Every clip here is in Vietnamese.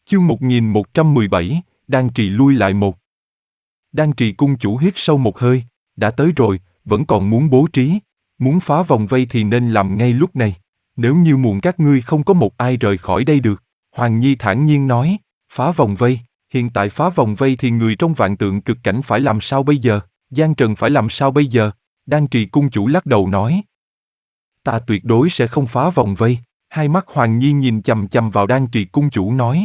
Chương 1117, Đan Trì lui lại một. Đan Trì cung chủ hít sâu một hơi, đã tới rồi, vẫn còn muốn bố trí, muốn phá vòng vây thì nên làm ngay lúc này. Nếu như muộn các ngươi không có một ai rời khỏi đây được. Hoàng Nhi thản nhiên nói, phá vòng vây, hiện tại phá vòng vây thì người trong vạn tượng cực cảnh phải làm sao bây giờ, Giang Trần phải làm sao bây giờ? Đan Trì cung chủ lắc đầu nói, ta tuyệt đối sẽ không phá vòng vây. Hai mắt Hoàng Nhi nhìn chằm chằm vào Đan Trì cung chủ nói,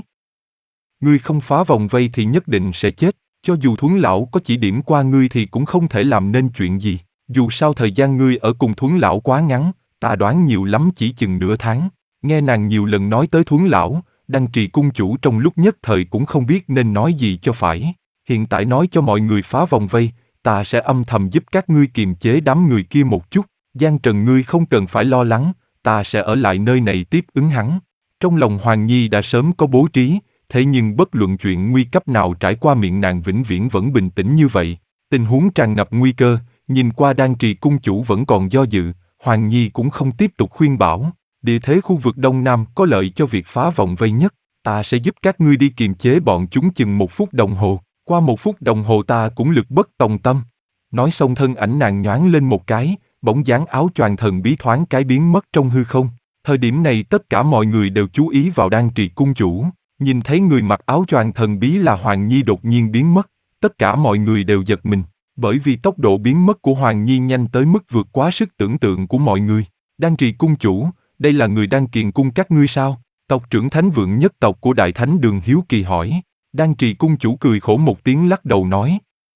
ngươi không phá vòng vây thì nhất định sẽ chết, cho dù Thuấn lão có chỉ điểm qua ngươi thì cũng không thể làm nên chuyện gì, dù sao thời gian ngươi ở cùng Thuấn lão quá ngắn, ta đoán nhiều lắm chỉ chừng nửa tháng. Nghe nàng nhiều lần nói tới Thuấn lão, Đan Trì cung chủ trong lúc nhất thời cũng không biết nên nói gì cho phải. Hiện tại nói cho mọi người phá vòng vây, ta sẽ âm thầm giúp các ngươi kiềm chế đám người kia một chút. Giang Trần ngươi không cần phải lo lắng, ta sẽ ở lại nơi này tiếp ứng hắn. Trong lòng Hoàng Nhi đã sớm có bố trí, thế nhưng bất luận chuyện nguy cấp nào trải qua miệng nàng vĩnh viễn vẫn bình tĩnh như vậy. Tình huống tràn ngập nguy cơ, nhìn qua Đan Trì cung chủ vẫn còn do dự, Hoàng Nhi cũng không tiếp tục khuyên bảo. Địa thế khu vực Đông Nam có lợi cho việc phá vòng vây nhất, ta sẽ giúp các ngươi đi kiềm chế bọn chúng chừng 1 phút đồng hồ, qua 1 phút đồng hồ ta cũng lực bất tòng tâm. Nói xong thân ảnh nàng nhoáng lên một cái, bóng dáng áo choàng thần bí thoáng cái biến mất trong hư không. Thời điểm này tất cả mọi người đều chú ý vào Đan Trì cung chủ, nhìn thấy người mặc áo choàng thần bí là Hoàng Nhi đột nhiên biến mất, tất cả mọi người đều giật mình, bởi vì tốc độ biến mất của Hoàng Nhi nhanh tới mức vượt quá sức tưởng tượng của mọi người. Đan Trì cung chủ, đây là người Đan Kiền cung các ngươi sao? Tộc trưởng Thánh Vượng nhất tộc của Đại Thánh Đường hiếu kỳ hỏi. Đan Trì cung chủ cười khổ một tiếng lắc đầu nói,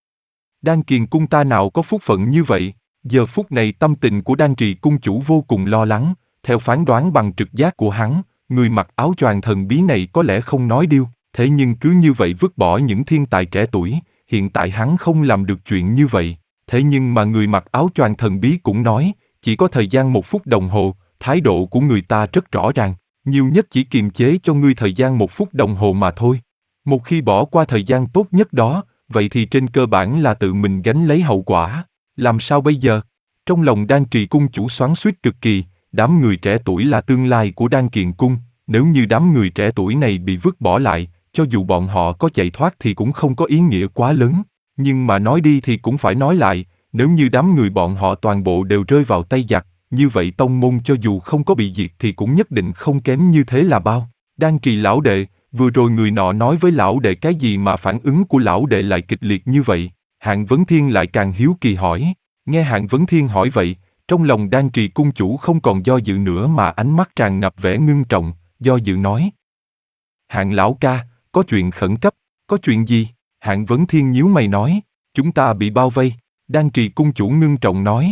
Đan Kiền cung ta nào có phúc phận như vậy. Giờ phút này tâm tình của Đan Trì cung chủ vô cùng lo lắng, theo phán đoán bằng trực giác của hắn, người mặc áo choàng thần bí này có lẽ không nói điêu, thế nhưng cứ như vậy vứt bỏ những thiên tài trẻ tuổi, hiện tại hắn không làm được chuyện như vậy. Thế nhưng mà người mặc áo choàng thần bí cũng nói, chỉ có thời gian 1 phút đồng hồ, thái độ của người ta rất rõ ràng, nhiều nhất chỉ kiềm chế cho ngươi thời gian 1 phút đồng hồ mà thôi. Một khi bỏ qua thời gian tốt nhất đó, vậy thì trên cơ bản là tự mình gánh lấy hậu quả. Làm sao bây giờ? Trong lòng Đan Trì cung chủ xoắn xuýt cực kỳ, đám người trẻ tuổi là tương lai của Đan Kiền cung, nếu như đám người trẻ tuổi này bị vứt bỏ lại, cho dù bọn họ có chạy thoát thì cũng không có ý nghĩa quá lớn. Nhưng mà nói đi thì cũng phải nói lại, nếu như đám người bọn họ toàn bộ đều rơi vào tay giặc, như vậy tông môn cho dù không có bị diệt thì cũng nhất định không kém như thế là bao. Đan Trì lão đệ, vừa rồi người nọ nói với lão đệ cái gì mà phản ứng của lão đệ lại kịch liệt như vậy? Hạng Vấn Thiên lại càng hiếu kỳ hỏi. Nghe Hạng Vấn Thiên hỏi vậy, trong lòng Đan Trì cung chủ không còn do dự nữa mà ánh mắt tràn ngập vẻ ngưng trọng, do dự nói. Hạng lão ca, có chuyện khẩn cấp, có chuyện gì? Hạng Vấn Thiên nhíu mày nói, chúng ta bị bao vây. Đan Trì cung chủ ngưng trọng nói.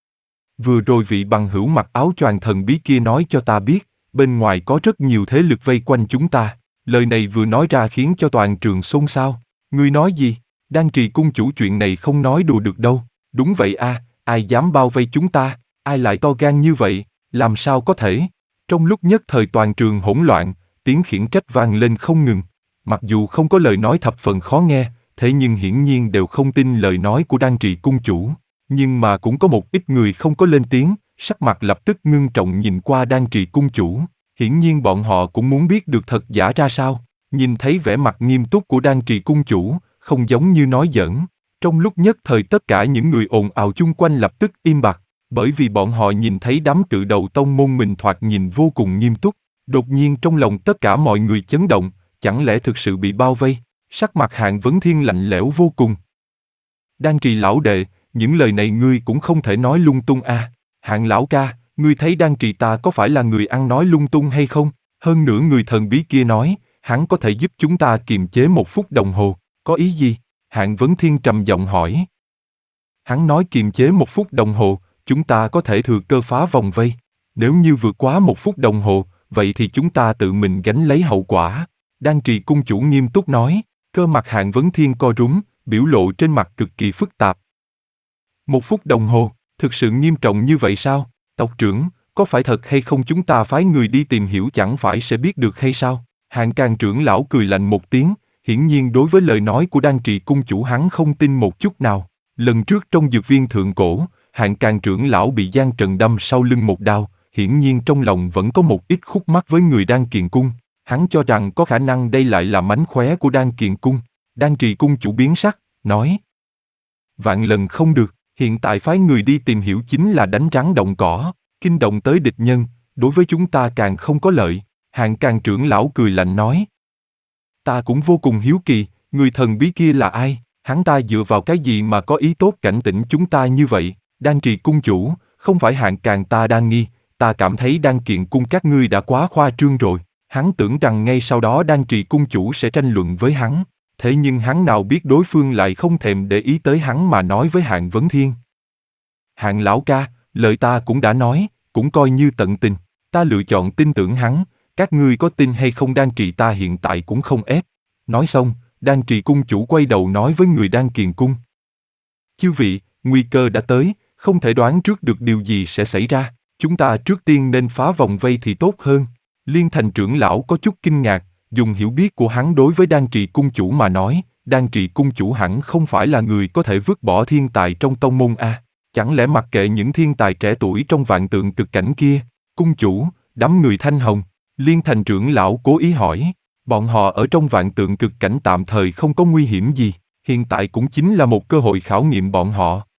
Vừa rồi vị bằng hữu mặc áo choàng thần bí kia nói cho ta biết, bên ngoài có rất nhiều thế lực vây quanh chúng ta. Lời này vừa nói ra khiến cho toàn trường xôn xao. Ngươi nói gì? Đan Trì cung chủ chuyện này không nói đùa được đâu. Đúng vậy a, ai dám bao vây chúng ta? Ai lại to gan như vậy? Làm sao có thể? Trong lúc nhất thời toàn trường hỗn loạn, tiếng khiển trách vang lên không ngừng. Mặc dù không có lời nói thập phần khó nghe, thế nhưng hiển nhiên đều không tin lời nói của Đan Trì cung chủ. Nhưng mà cũng có một ít người không có lên tiếng, sắc mặt lập tức ngưng trọng nhìn qua Đan Trì cung chủ. Hiển nhiên bọn họ cũng muốn biết được thật giả ra sao. Nhìn thấy vẻ mặt nghiêm túc của Đan Trì cung chủ, không giống như nói giỡn. Trong lúc nhất thời tất cả những người ồn ào chung quanh lập tức im bặt, bởi vì bọn họ nhìn thấy đám cự đầu tông môn mình thoạt nhìn vô cùng nghiêm túc. Đột nhiên trong lòng tất cả mọi người chấn động, chẳng lẽ thực sự bị bao vây? Sắc mặt Hạng Vấn Thiên lạnh lẽo vô cùng. Đan Trì lão đệ, những lời này ngươi cũng không thể nói lung tung à. Hạng lão ca, ngươi thấy Đan Trì ta có phải là người ăn nói lung tung hay không? Hơn nữa người thần bí kia nói, hắn có thể giúp chúng ta kiềm chế 1 phút đồng hồ, có ý gì? Hạng Vấn Thiên trầm giọng hỏi. Hắn nói kiềm chế 1 phút đồng hồ, chúng ta có thể thừa cơ phá vòng vây. Nếu như vượt quá 1 phút đồng hồ, vậy thì chúng ta tự mình gánh lấy hậu quả. Đan Trì cung chủ nghiêm túc nói, cơ mặt Hạng Vấn Thiên co rúm, biểu lộ trên mặt cực kỳ phức tạp. 1 phút đồng hồ, thực sự nghiêm trọng như vậy sao? Tộc trưởng, có phải thật hay không chúng ta phái người đi tìm hiểu chẳng phải sẽ biết được hay sao? Hạng Càng trưởng lão cười lạnh một tiếng, hiển nhiên đối với lời nói của Đan Trì cung chủ hắn không tin một chút nào. Lần trước trong dược viên thượng cổ, Hạng Càng trưởng lão bị Giang Trần đâm sau lưng một đao, hiển nhiên trong lòng vẫn có một ít khúc mắc với người Đan Kiền cung. Hắn cho rằng có khả năng đây lại là mánh khóe của Đan Kiền Cung. Đan Trì Cung chủ biến sắc, nói: vạn lần không được, hiện tại phái người đi tìm hiểu chính là đánh rắn động cỏ, kinh động tới địch nhân, đối với chúng ta càng không có lợi. Hạng Càng trưởng lão cười lạnh nói: ta cũng vô cùng hiếu kỳ, người thần bí kia là ai, hắn ta dựa vào cái gì mà có ý tốt cảnh tỉnh chúng ta như vậy? Đan Trì Cung chủ, không phải Hạng Càng ta đang nghi, ta cảm thấy Đan Kiền Cung các ngươi đã quá khoa trương rồi. Hắn tưởng rằng ngay sau đó Đan Trì Cung chủ sẽ tranh luận với hắn, thế nhưng hắn nào biết đối phương lại không thèm để ý tới hắn mà nói với Hạng Vấn Thiên: Hạng lão ca, lời ta cũng đã nói, cũng coi như tận tình, ta lựa chọn tin tưởng hắn, các ngươi có tin hay không Đan Trì ta hiện tại cũng không ép. Nói xong, Đan Trì Cung chủ quay đầu nói với người Đan Kiền Cung: chư vị, nguy cơ đã tới, không thể đoán trước được điều gì sẽ xảy ra, chúng ta trước tiên nên phá vòng vây thì tốt hơn. Liên Thành trưởng lão có chút kinh ngạc, dùng hiểu biết của hắn đối với Đan Trì Cung chủ mà nói, Đan Trì Cung chủ hẳn không phải là người có thể vứt bỏ thiên tài trong tông môn a. Chẳng lẽ mặc kệ những thiên tài trẻ tuổi trong vạn tượng cực cảnh kia? Cung chủ, đám người Thanh Hồng. Liên Thành trưởng lão cố ý hỏi: bọn họ ở trong vạn tượng cực cảnh tạm thời không có nguy hiểm gì, hiện tại cũng chính là một cơ hội khảo nghiệm bọn họ.